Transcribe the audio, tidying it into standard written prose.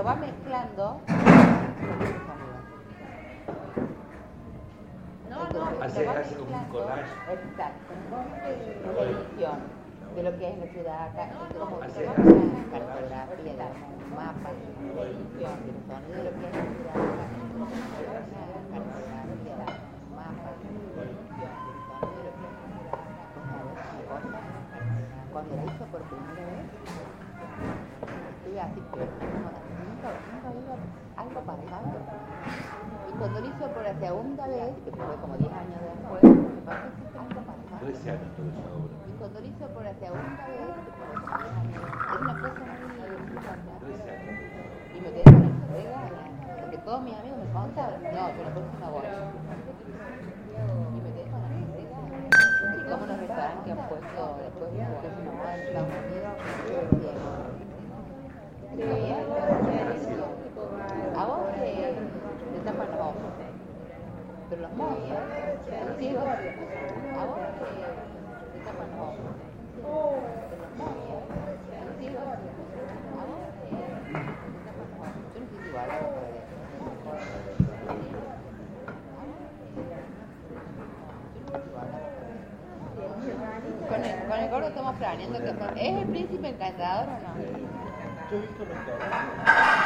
lo va mezclando. Hace como un collage. Exacto. Una edición de lo que es la ciudad acá. Es como una cartografía, un mapa, una edición del sonido de lo que es la ciudad acá. Una cartografía, un mapa, una edición del sonido de lo que es la ciudad acá. Cuando lo hizo por primera vez, estuve así, pero nunca iba algo pasando. Y cuando lo hizo por la segunda vez, que fue como 10 años después, me pasó que algo pasando. 13 años todo eso ahora. Y cuando lo hizo por la segunda vez, que fue como 10 años, era una cosa muy fantástica. 13 años. Y me quedé con la entrega, porque todos mis amigos me contaban, no, que la próxima voy. Y me quedé con la entrega. Y como los restaurantes que han puesto después de la próxima moda en Estados Unidos, a vos te tapan los ojos, pero los mozos, los ciegos, a vos te tapan los ojos, pero los mozos, los ciegos, a vos te tapan los ojos. Yo no sé si igual con el gordo estamos planeando que ¿es el príncipe encantador o no? Yo he visto restaurantes